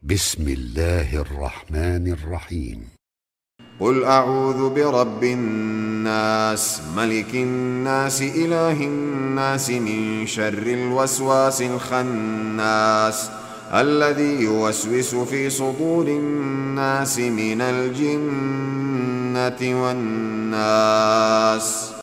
بسم الله الرحمن الرحيم. قل أعوذ برب الناس ملك الناس إله الناس من شر الوسواس الخناس الذي يوسوس في صدور الناس من الجنة والناس.